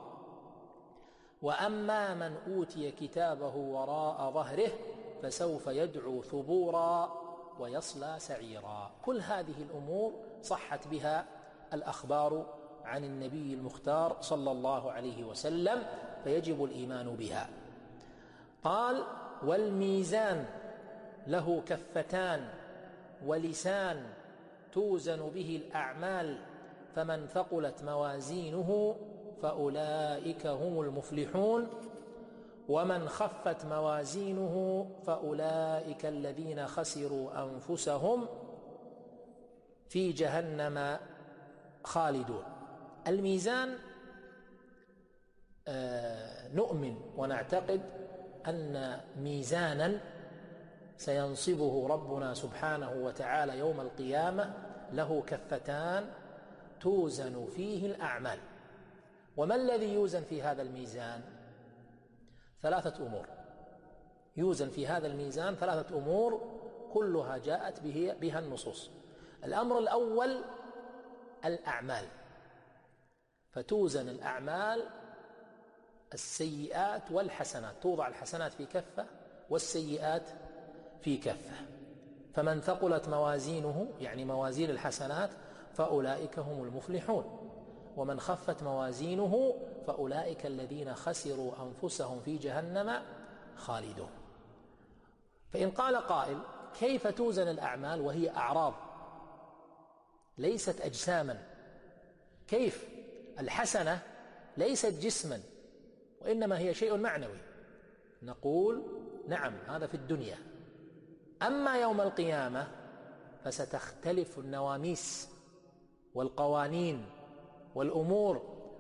وأما من أوتي كتابه وراء ظهره فسوف يدعو ثبورا ويصلى سعيرا. كل هذه الأمور صحت بها الأخبار عن النبي المختار صلى الله عليه وسلم، فيجب الإيمان بها. قال: والميزان له كفتان ولسان توزن به الأعمال، فمن ثقلت موازينه فأولئك هم المفلحون، ومن خفت موازينه فأولئك الذين خسروا أنفسهم في جهنم خالدون. الميزان آه نؤمن ونعتقد أن ميزانا سينصبه ربنا سبحانه وتعالى يوم القيامة له كفتان توزن فيه الأعمال. وما الذي يوزن في هذا الميزان؟ ثلاثة أمور. يوزن في هذا الميزان ثلاثة أمور كلها جاءت به بها النصوص. الأمر الأول الأعمال، فتوزن الأعمال السيئات والحسنات، توضع الحسنات في كفة والسيئات في كفة. فمن ثقلت موازينه يعني موازين الحسنات فأولئك هم المفلحون، ومن خفت موازينه فأولئك الذين خسروا أنفسهم في جهنم خالدون. فإن قال قائل: كيف توزن الأعمال وهي أعراض ليست أجساما؟ كيف الحسنة ليست جسما وإنما هي شيء معنوي؟ نقول: نعم، هذا في الدنيا. أما يوم القيامة فستختلف النواميس والقوانين والأمور،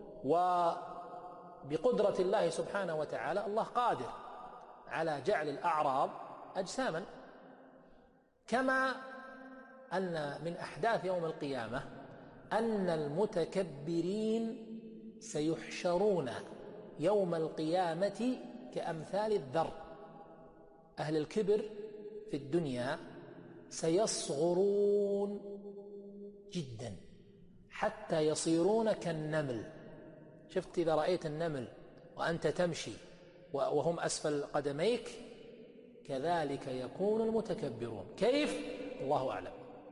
وبقدرة الله سبحانه وتعالى الله قادر على جعل الأعراض أجساما. كما أن من أحداث يوم القيامة أن المتكبرين سيحشرون يوم القيامة كأمثال الذر. أهل الكبر في الدنيا سيصغرون جدا حتى يصيرون كالنمل. شفت إذا رأيت النمل وأنت تمشي وهم أسفل قدميك، كذلك يكون المتكبرون. كيف؟ الله أعلم.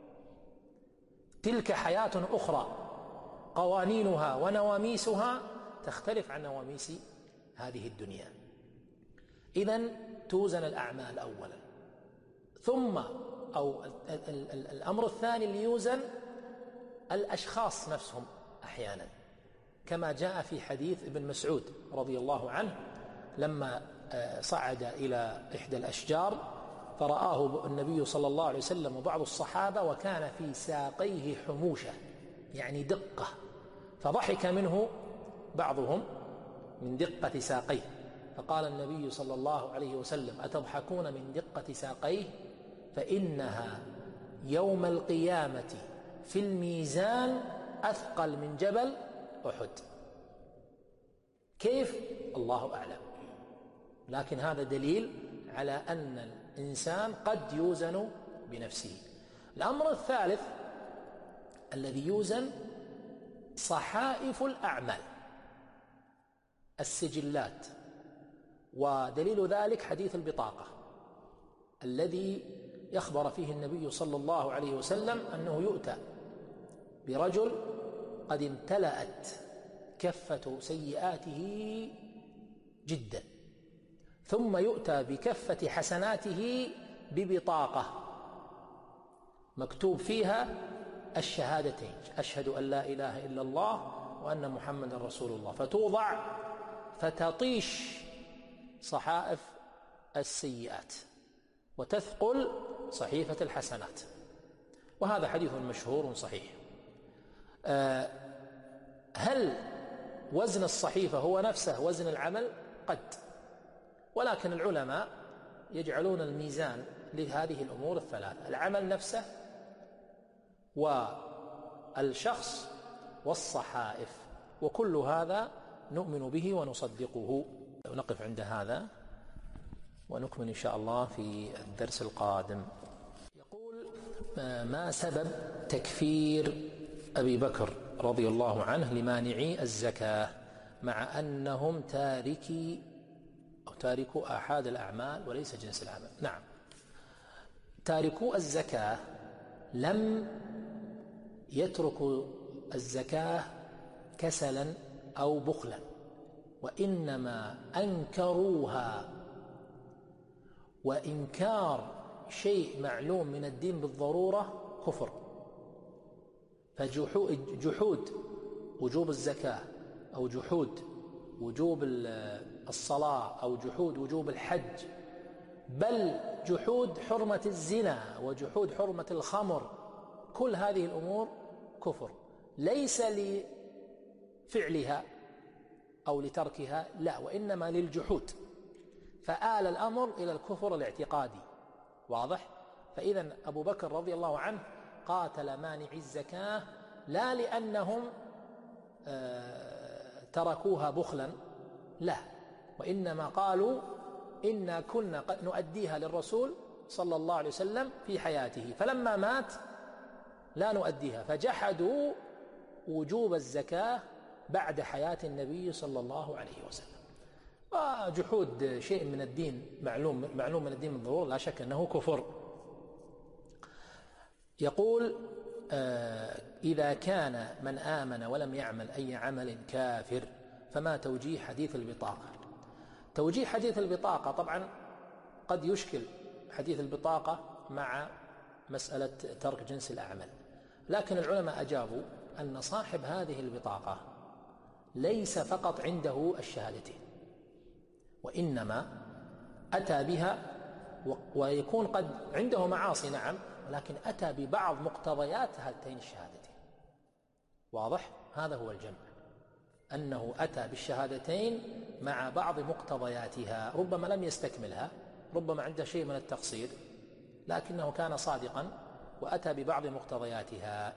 تلك حياة أخرى قوانينها ونواميسها تختلف عن نواميس هذه الدنيا. إذن توزن الأعمال أولا، ثم أو الأمر الثاني اللي يوزن الأشخاص نفسهم أحيانا، كما جاء في حديث ابن مسعود رضي الله عنه لما صعد إلى إحدى الأشجار فرآه النبي صلى الله عليه وسلم وبعض الصحابة وكان في ساقيه حموشة يعني دقة، فضحك منه بعضهم من دقة ساقيه، فقال النبي صلى الله عليه وسلم: أتضحكون من دقة ساقيه؟ فإنها يوم القيامة في الميزان أثقل من جبل أحد. كيف؟ الله أعلم، لكن هذا دليل على أن الإنسان قد يوزن بنفسه. الأمر الثالث الذي يوزن صحائف الأعمال، السجلات، ودليل ذلك حديث البطاقة الذي يخبر فيه النبي صلى الله عليه وسلم أنه يؤتى برجل قد امتلأت كفة سيئاته جدا، ثم يؤتى بكفة حسناته ببطاقة مكتوب فيها الشهادتين: أشهد أن لا إله إلا الله وأن محمد رسول الله، فتوضع فتطيش صحائف السيئات وتثقل صحيفة الحسنات. وهذا حديث مشهور صحيح. أه هل وزن الصحيفة هو نفسه وزن العمل؟ قد، ولكن العلماء يجعلون الميزان لهذه الأمور الثلاثة: العمل نفسه والشخص والصحائف، وكل هذا نؤمن به ونصدقه. ونقف عند هذا ونكمل إن شاء الله في الدرس القادم. يقول: ما سبب تكفير أبي بكر رضي الله عنه لمانعي الزكاة مع أنهم تاركي أو تاركوا آحاد الأعمال وليس جنس العمل؟ نعم، تاركوا الزكاة لم يتركوا الزكاة كسلا أو بخلا، وإنما أنكروها، وإنكار شيء معلوم من الدين بالضرورة كفر. فجحود وجوب الزكاة أو جحود وجوب الصلاة أو جحود وجوب الحج، بل جحود حرمة الزنا وجحود حرمة الخمر، كل هذه الأمور كفر، ليس لفعلها أو لتركها، لا، وإنما للجحود، فآل الأمر إلى الكفر الاعتقادي. واضح؟ فإذن أبو بكر رضي الله عنه قاتل مانعي الزكاة لا لأنهم تركوها بخلا، لا، وإنما قالوا إنا كنا نؤديها للرسول صلى الله عليه وسلم في حياته، فلما مات لا نؤديها، فجحدوا وجوب الزكاة بعد حياة النبي صلى الله عليه وسلم. وجحود شيء من الدين معلوم معلوم من الدين بالضرورة لا شك أنه كفر. يقول: آه إذا كان من آمن ولم يعمل أي عمل كافر، فما توجيه حديث البطاقة؟ توجيه حديث البطاقة طبعا قد يشكل حديث البطاقة مع مسألة ترك جنس الأعمال، لكن العلماء أجابوا أن صاحب هذه البطاقة ليس فقط عنده الشهادتين، وإنما أتى بها ويكون قد عنده معاصي، نعم، ولكن أتى ببعض مقتضيات هاتين الشهادتين. واضح؟ هذا هو الجمع، أنه أتى بالشهادتين مع بعض مقتضياتها، ربما لم يستكملها، ربما عنده شيء من التقصير، لكنه كان صادقا وأتى ببعض مقتضياتها.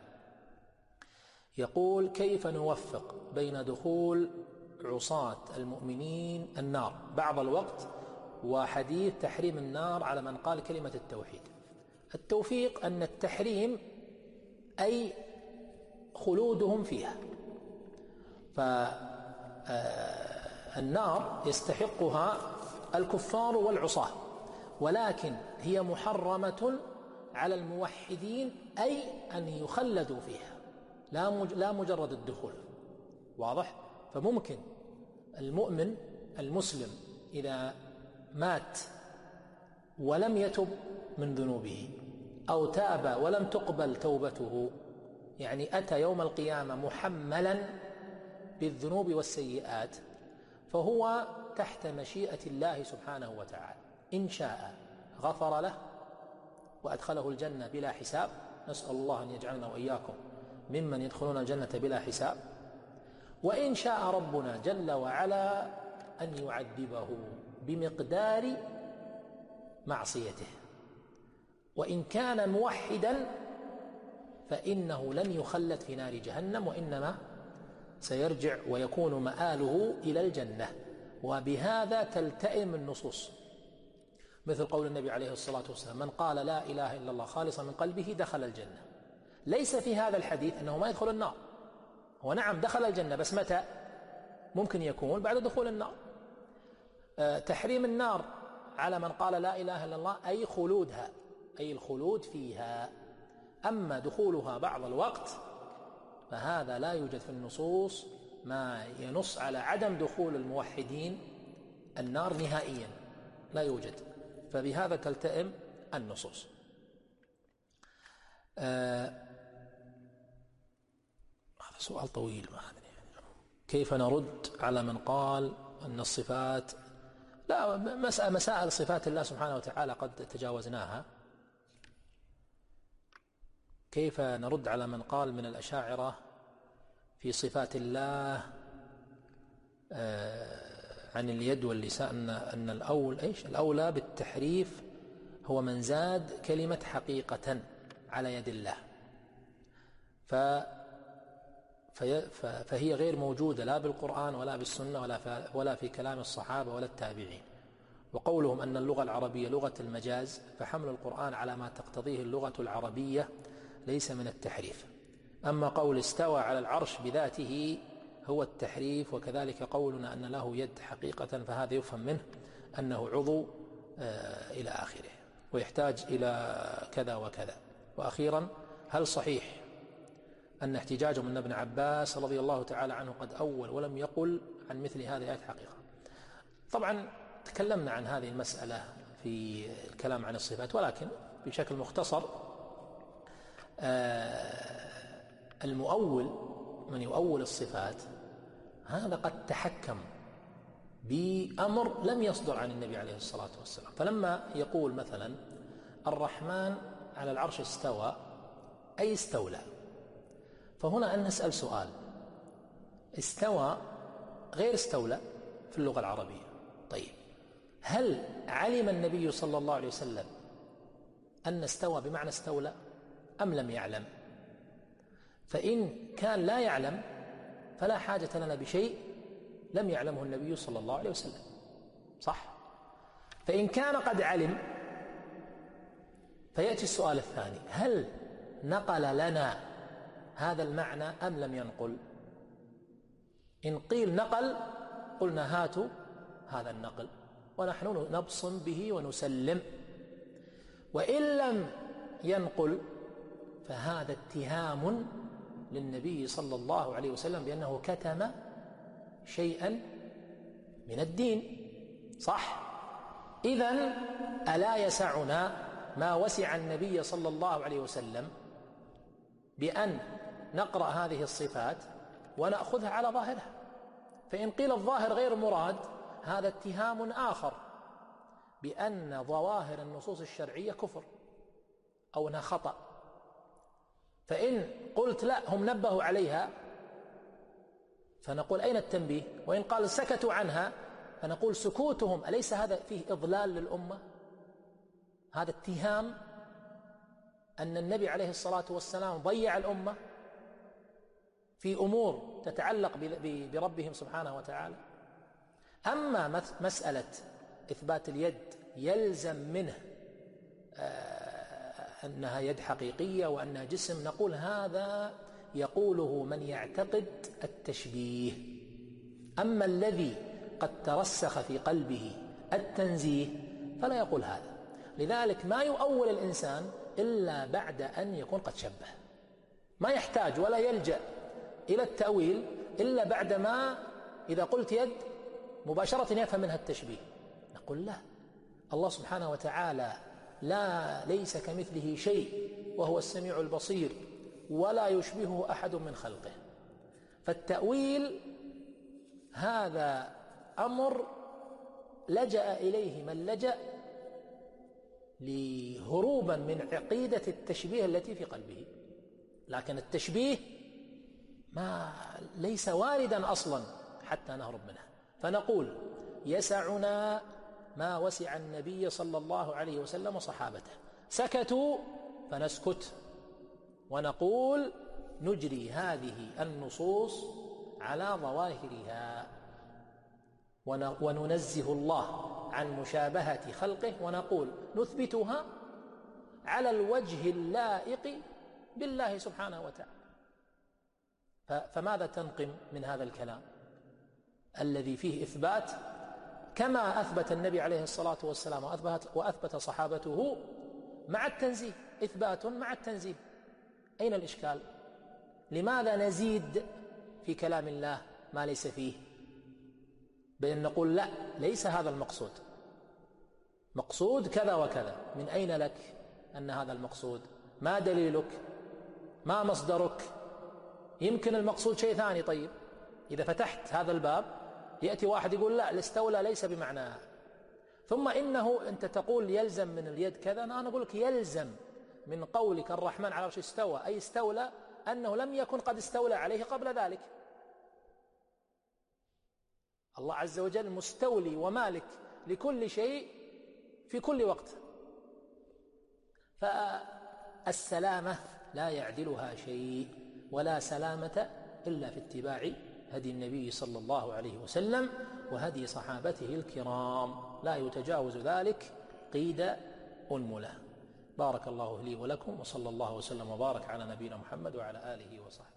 يقول: كيف نوفق بين دخول عصاة المؤمنين النار بعض الوقت وحديث تحريم النار على من قال كلمة التوحيد؟ التوفيق أن التحريم أي خلودهم فيها، فالنار يستحقها الكفار والعصاة، ولكن هي محرمة على الموحدين، أي أن يخلدوا فيها لا مجرد الدخول. واضح؟ فممكن المؤمن المسلم إذا مات ولم يتب من ذنوبه أو تاب ولم تقبل توبته، يعني أتى يوم القيامة محملا بالذنوب والسيئات، فهو تحت مشيئة الله سبحانه وتعالى، إن شاء غفر له وأدخله الجنة بلا حساب، نسأل الله أن يجعلنا وإياكم ممن يدخلون الجنة بلا حساب، وإن شاء ربنا جل وعلا أن يعذبه بمقدار معصيته، وإن كان موحدا فإنه لن يخلد في نار جهنم، وإنما سيرجع ويكون مآله إلى الجنة. وبهذا تلتئم النصوص، مثل قول النبي عليه الصلاة والسلام: من قال لا إله إلا الله خالصا من قلبه دخل الجنة. ليس في هذا الحديث أنه ما يدخل النار، هو نعم دخل الجنة، بس متى؟ ممكن يكون بعد دخول النار. أه تحريم النار على من قال لا إله إلا الله أي خلودها، أي الخلود فيها. أما دخولها بعض الوقت فهذا لا يوجد في النصوص ما ينص على عدم دخول الموحدين النار نهائيا، لا يوجد. فبهذا تلتئم النصوص. آه هذا سؤال طويل ما أدري يعني. كيف نرد على من قال أن الصفات لا مسائل صفات الله سبحانه وتعالى قد تجاوزناها. كيف نرد على من قال من الأشاعرة في صفات الله عن اليد واللسان أن الأول إيش الأولى بالتحريف هو من زاد كلمة حقيقة على يد الله، ف فهي غير موجودة لا بالقرآن ولا بالسنة ولا ولا في كلام الصحابة ولا التابعين. وقولهم أن اللغة العربية لغة المجاز، فحمل القرآن على ما تقتضيه اللغة العربية ليس من التحريف. أما قول استوى على العرش بذاته هو التحريف، وكذلك قولنا أن له يد حقيقة فهذا يفهم منه أنه عضو آه إلى آخره، ويحتاج إلى كذا وكذا. وأخيرا، هل صحيح أن احتجاجهم أن ابن عباس رضي الله تعالى عنه قد أول ولم يقل عن مثل هذه الآيات حقيقة؟ طبعا تكلمنا عن هذه المسألة في الكلام عن الصفات، ولكن بشكل مختصر. آه المؤول من يؤول الصفات هذا قد تحكم بأمر لم يصدر عن النبي عليه الصلاة والسلام. فلما يقول مثلا الرحمن على العرش استوى أي استولى، فهنا أن نسأل سؤال: استوى غير استولى في اللغة العربية. طيب، هل علم النبي صلى الله عليه وسلم أن استوى بمعنى استولى أم لم يعلم؟ فإن كان لا يعلم فلا حاجة لنا بشيء لم يعلمه النبي صلى الله عليه وسلم، صح؟ فإن كان قد علم فيأتي السؤال الثاني: هل نقل لنا هذا المعنى أم لم ينقل؟ إن قيل نقل قلنا هاتوا هذا النقل ونحن نبصم به ونسلم، وإن لم ينقل فهذا اتهام للنبي صلى الله عليه وسلم بأنه كتم شيئا من الدين، صح؟ إذن ألا يسعنا ما وسع النبي صلى الله عليه وسلم بأن نقرأ هذه الصفات ونأخذها على ظاهرها؟ فإن قيل الظاهر غير مراد هذا اتهام آخر بأن ظواهر النصوص الشرعية كفر أو أنها خطأ. فإن قلت لا هم نبهوا عليها فنقول أين التنبيه؟ وإن قال سكتوا عنها فنقول سكوتهم أليس هذا فيه إضلال للأمة؟ هذا اتهام أن النبي عليه الصلاة والسلام ضيع الأمة في أمور تتعلق بربهم سبحانه وتعالى. أما مسألة إثبات اليد يلزم منه أنها يد حقيقية وأنها جسم، نقول هذا يقوله من يعتقد التشبيه. أما الذي قد ترسخ في قلبه التنزيه فلا يقول هذا. لذلك ما يؤول الإنسان إلا بعد أن يكون قد شبه، ما يحتاج ولا يلجأ إلى التأويل إلا بعدما إذا قلت يد مباشرة يفهم منها التشبيه. نقول لا، الله سبحانه وتعالى لا ليس كمثله شيء وهو السميع البصير ولا يشبهه أحد من خلقه. فالتأويل هذا أمر لجأ إليه من لجأ لهروبا من عقيدة التشبيه التي في قلبه، لكن التشبيه ما ليس واردا أصلا حتى نهرب منه. فنقول يسعنا ما وسع النبي صلى الله عليه وسلم وصحابته، سكتوا فنسكت ونقول نجري هذه النصوص على ظواهرها وننزه الله عن مشابهة خلقه، ونقول نثبتها على الوجه اللائق بالله سبحانه وتعالى. فماذا تنقم من هذا الكلام الذي فيه إثبات كما أثبت النبي عليه الصلاة والسلام وأثبت, وأثبت صحابته مع التنزيه؟ إثبات مع التنزيه، أين الإشكال؟ لماذا نزيد في كلام الله ما ليس فيه؟ بأن نقول لا، ليس هذا المقصود، مقصود كذا وكذا. من أين لك أن هذا المقصود؟ ما دليلك؟ ما مصدرك؟ يمكن المقصود شيء ثاني. طيب إذا فتحت هذا الباب يأتي واحد يقول لا، الاستولى ليس بمعناها. ثم إنه أنت تقول يلزم من اليد كذا، أنا أقول لك يلزم من قولك الرحمن على العرش استوى أي استولى أنه لم يكن قد استولى عليه قبل ذلك. الله عز وجل مستولي ومالك لكل شيء في كل وقت. فالسلامة لا يعدلها شيء، ولا سلامة إلا في اتباع هدي النبي صلى الله عليه وسلم وهدي صحابته الكرام، لا يتجاوز ذلك قيد أنملة. بارك الله لي ولكم، وصلى الله وسلم وبارك على نبينا محمد وعلى آله وصحبه.